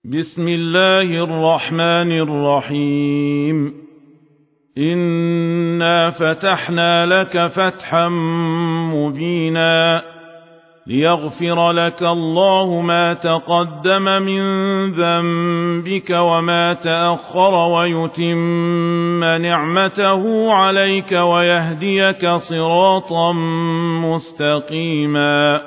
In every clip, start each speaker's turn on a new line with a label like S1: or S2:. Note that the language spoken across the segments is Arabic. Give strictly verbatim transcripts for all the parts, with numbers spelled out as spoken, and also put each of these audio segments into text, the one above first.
S1: بسم الله الرحمن الرحيم إنا فتحنا لك فتحا مبينا ليغفر لك الله ما تقدم من ذنبك وما تأخر ويتم نعمته عليك ويهديك صراطا مستقيما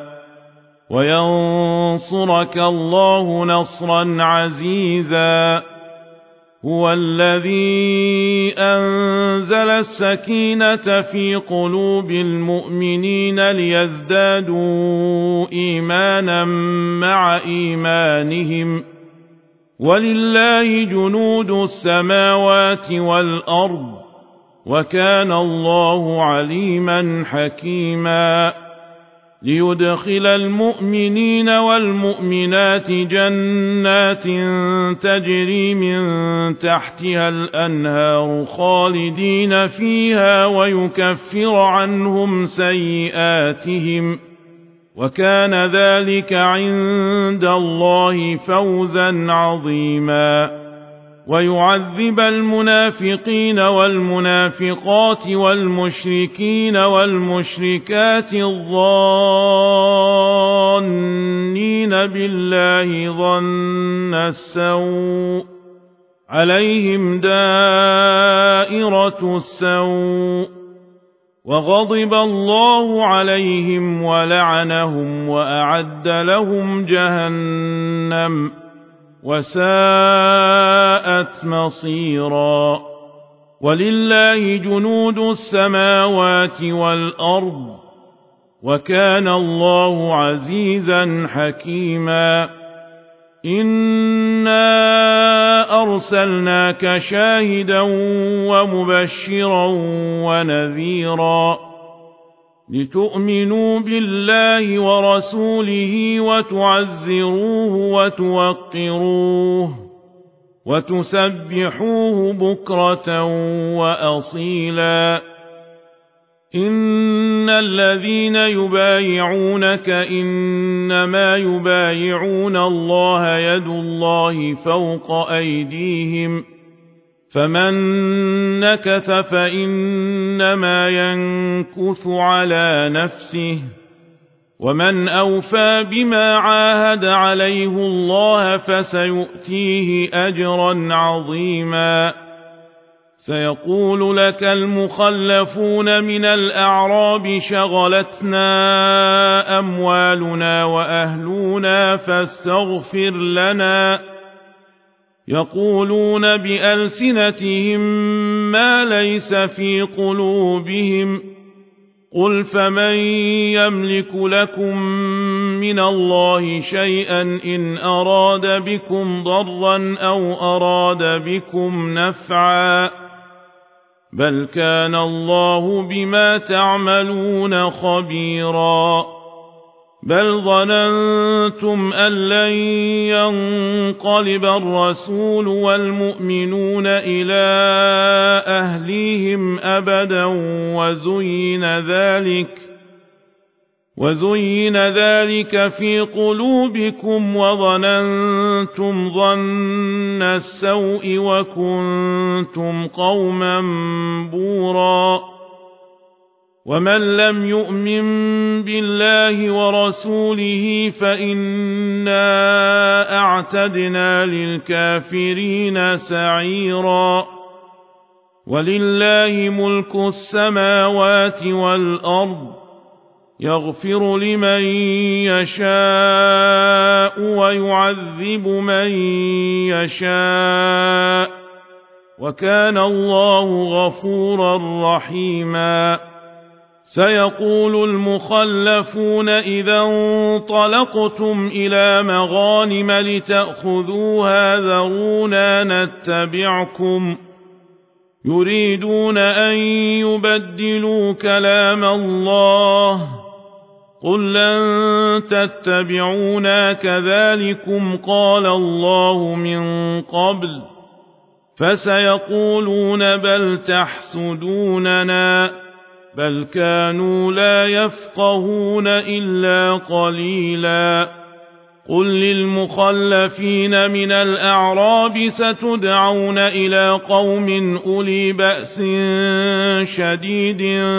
S1: وينصرك الله نصرا عزيزا هو الذي أنزل السكينة في قلوب المؤمنين ليزدادوا إيمانا مع إيمانهم ولله جنود السماوات والأرض وكان الله عليما حكيما ليدخل المؤمنين والمؤمنات جنات تجري من تحتها الأنهار خالدين فيها ويكفر عنهم سيئاتهم وكان ذلك عند الله فوزا عظيما ويعذب المنافقين والمنافقات والمشركين والمشركات الظانين بالله ظن السوء عليهم دائرة السوء وغضب الله عليهم ولعنهم وأعد لهم جهنم وساءت مصيرا ولله جنود السماوات والأرض وكان الله عزيزا حكيما إنا أرسلناك شاهدا ومبشرا ونذيرا لتؤمنوا بالله ورسوله وتعزروه وتوقروه وتسبحوه بكرة وأصيلا إن الذين يبايعونك إنما يبايعون الله يد الله فوق أيديهم فمن نكث فإنما ينكث على نفسه ومن أوفى بما عاهد عليه الله فسيؤتيه أجرا عظيما سيقول لك المخلفون من الأعراب شغلتنا أموالنا وأهلنا فاستغفر لنا يقولون بألسنتهم ما ليس في قلوبهم قل فمن يملك لكم من الله شيئا إن أراد بكم ضرا أو أراد بكم نفعا بل كان الله بما تعملون خبيرا بل ظننتم أن لن ينقلب الرسول والمؤمنون إلى أهليهم أبدا وزين ذلك وزين ذلك في قلوبكم وظننتم ظن السوء وكنتم قوما بورا ومن لم يؤمن بالله ورسوله فإنا أعتدنا للكافرين سعيرا ولله ملك السماوات والأرض يغفر لمن يشاء ويعذب من يشاء وكان الله غفورا رحيما سيقول المخلفون إذا انطلقتم إلى مغانم لتأخذوها ذرونا نتبعكم يريدون أن يبدلوا كلام الله قل لن تتبعونا كذلكم قال الله من قبل فسيقولون بل تحسدوننا بل كانوا لا يفقهون إلا قليلا قل للمخلفين من الأعراب ستدعون إلى قوم أولي بأس شديد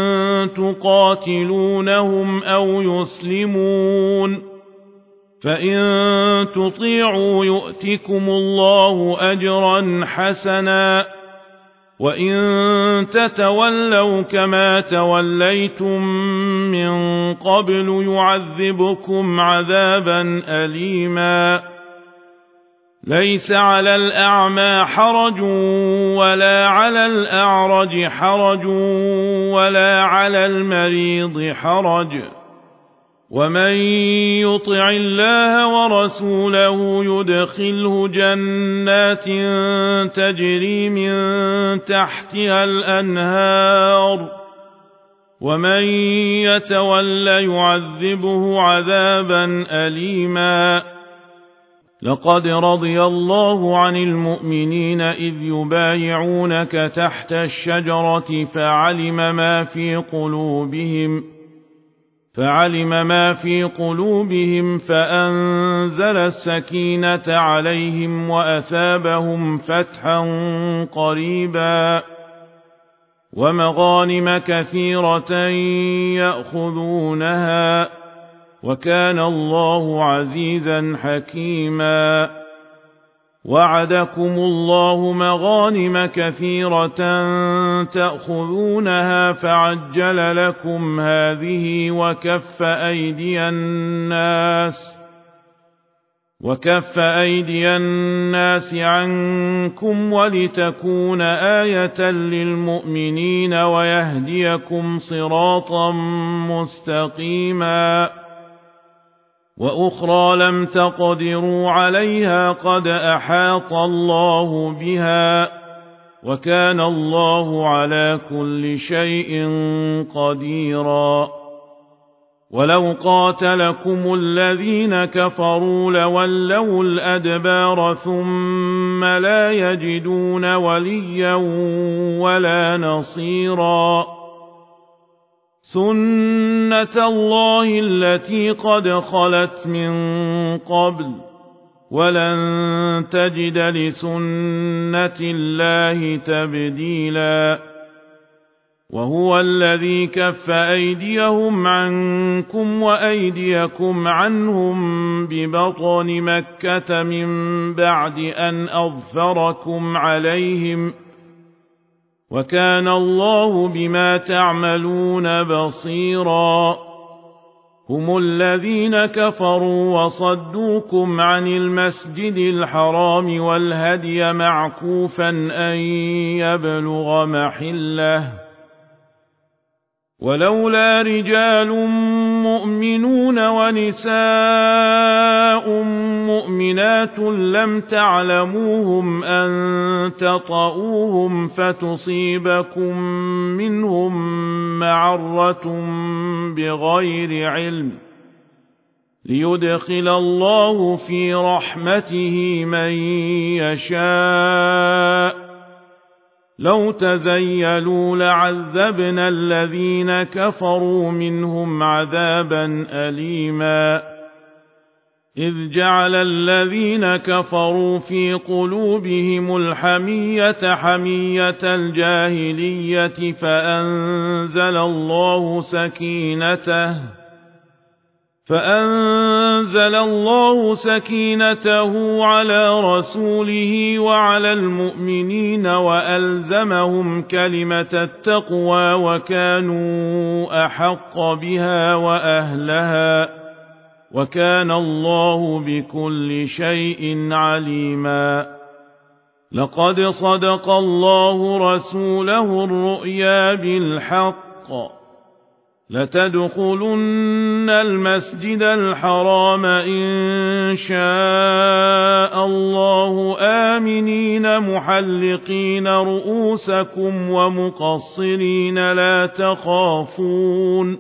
S1: تقاتلونهم أو يسلمون فإن تطيعوا يؤتكم الله أجرا حسنا وإن تتولوا كما توليتم من قبل يعذبكم عذابا أليما ليس على الأعمى حرج ولا على الأعرج حرج ولا على المريض حرج ومن يطع الله ورسوله يدخله جنات تجري من تحتها الأنهار ومن يتول يعذبه عذابا أليما لقد رضي الله عن المؤمنين إذ يبايعونك تحت الشجرة فعلم ما في قلوبهم فعلم ما في قلوبهم فأنزل السكينة عليهم وأثابهم فتحا قريبا ومغانم كثيرة يأخذونها وكان الله عزيزا حكيما وعدكم الله مغانم كثيرة تأخذونها فعجل لكم هذه وكف أيدي الناس وكف أيدي الناس عنكم ولتكون آية للمؤمنين ويهديكم صراطا مستقيما وأخرى لم تقدروا عليها قد أحاط الله بها وكان الله على كل شيء قديرا ولو قاتلكم الذين كفروا لولوا الأدبار ثم لا يجدون وليا ولا نصيرا سنة الله التي قد خلت من قبل ولن تجد لسنة الله تبديلا وهو الذي كف أيديهم عنكم وأيديكم عنهم ببطن مكة من بعد أن أظفركم عليهم وكان الله بما تعملون بصيرا هم الذين كفروا وصدوكم عن المسجد الحرام والهدي معكوفا أن يبلغ محله ولولا رجال مؤمنون ونساء مؤمنات لم تعلموهم أن تطؤوهم فتصيبكم منهم معرة بغير علم ليدخل الله في رحمته من يشاء لو تزيلوا لعذبنا الذين كفروا منهم عذابا أليما إذ جعل الذين كفروا في قلوبهم الحمية حمية الجاهلية فأنزل الله سكينته فأنزل الله سكينته على رسوله وعلى المؤمنين وألزمهم كلمة التقوى وكانوا أحق بها وأهلها وكان الله بكل شيء عليما لقد صدق الله رسوله الرؤيا بالحق لتدخلن المسجد الحرام إن شاء الله آمنين محلقين رؤوسكم ومقصرين لا تخافون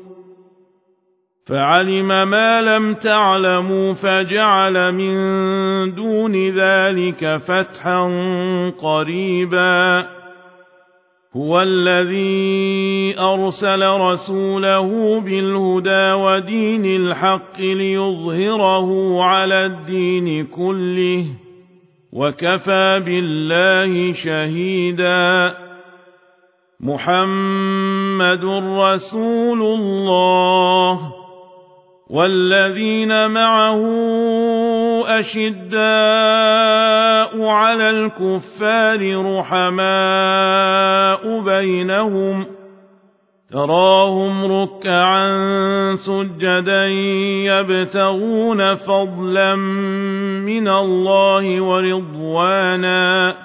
S1: فعلم ما لم تعلموا فجعل من دون ذلك فتحا قريبا هو الذي أرسل رسوله بالهدى ودين الحق ليظهره على الدين كله وكفى بالله شهيدا محمد رسول الله والذين معه أشداء على الكفار رحماء بينهم تراهم ركعا سجدا يبتغون فضلا من الله ورضوانا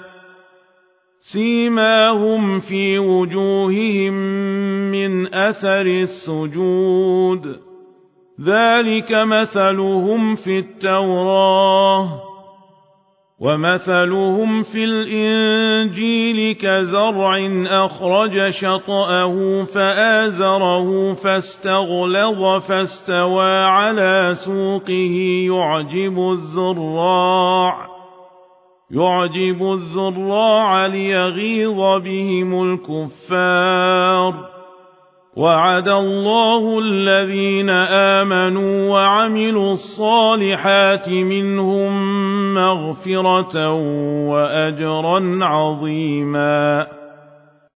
S1: سيماهم في وجوههم من أثر السجود ذلك مثلهم في التوراة ومثلهم في الإنجيل كزرع أخرج شطأه فآزره فاستغلظ فاستوى على سوقه يعجب الزراع يعجب الزراع ليغيظ بهم الكفار وعد الله الذين آمنوا وعملوا الصالحات منهم مغفرة وأجرا عظيما